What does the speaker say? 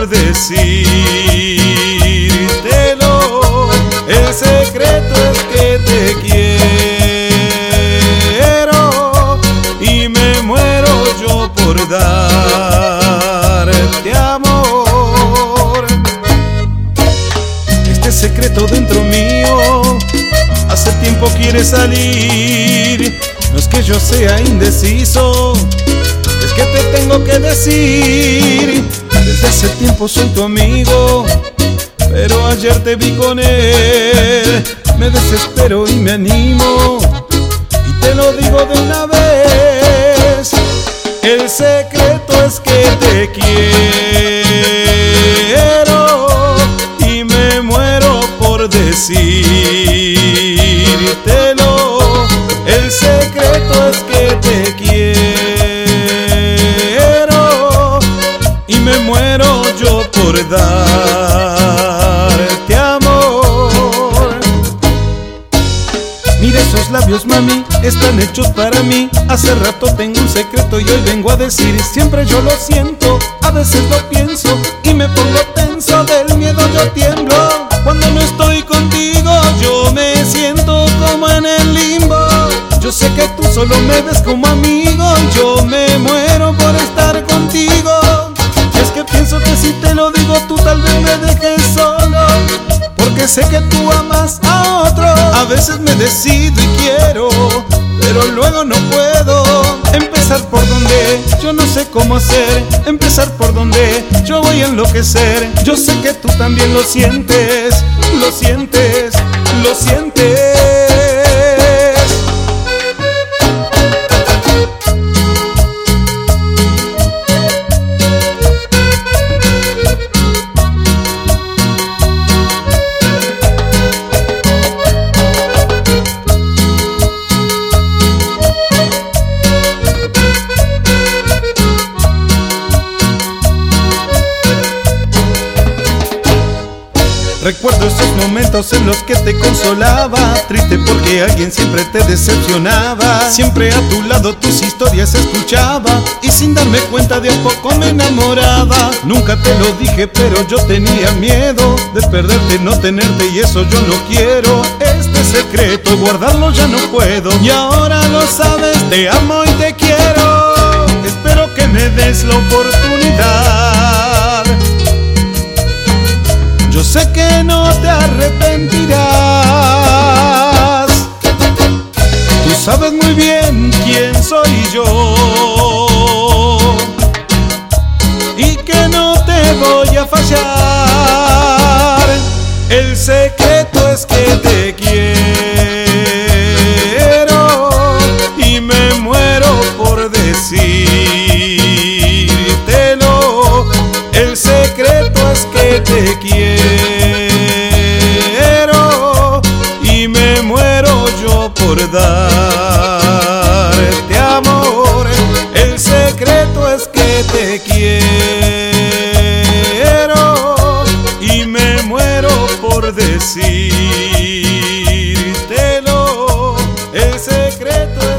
por decírtelo. El secreto es que te quiero y me muero yo por darte amor. Este secreto dentro mío hace tiempo quiere salir. No es que yo sea indeciso, es que te tengo que decir. Desde hace tiempo soy tu amigo, pero ayer te vi con él. Me desespero y me animo, y te lo digo de una vez. El secreto es que te quiero y me muero por decírtelo. El secreto es que te quiero y me muero yo por darte amor. Mira esos labios, mami, están hechos para mí. Hace rato tengo un secreto y hoy vengo a decir. Siempre yo lo siento, a veces lo pienso y me pongo tenso. Del miedo yo tiemblo. Cuando no estoy contigo yo me siento como en el limbo. Yo sé que tú solo me ves como amigo, yo me muero por estar contigo. Es que pienso que si te lo digo tú tal vez me dejes solo, porque sé que tú amas a otro. A veces me decido y quiero, pero luego no puedo. Empezar por donde yo no sé cómo hacer, empezar por donde yo voy a enloquecer. Yo sé que tú también lo sientes, lo sientes, lo sientes. Recuerdo esos momentos en los que te consolaba, triste porque alguien siempre te decepcionaba. Siempre a tu lado tus historias escuchaba y sin darme cuenta de a poco me enamoraba. Nunca te lo dije pero yo tenía miedo de perderte, no tenerte, y eso yo no quiero. Este secreto guardarlo ya no puedo y ahora lo sabes, te amo y te quiero. Espero que me des la oportunidad. Yo sé que no te arrepentirás. Tú sabes muy bien quién soy yo y que no te voy a fallar. El secreto es que te quiero y me muero por decírtelo. El secreto es que te quiero y me muero yo por darte amor. El secreto es que te quiero y me muero por decírtelo. El secreto es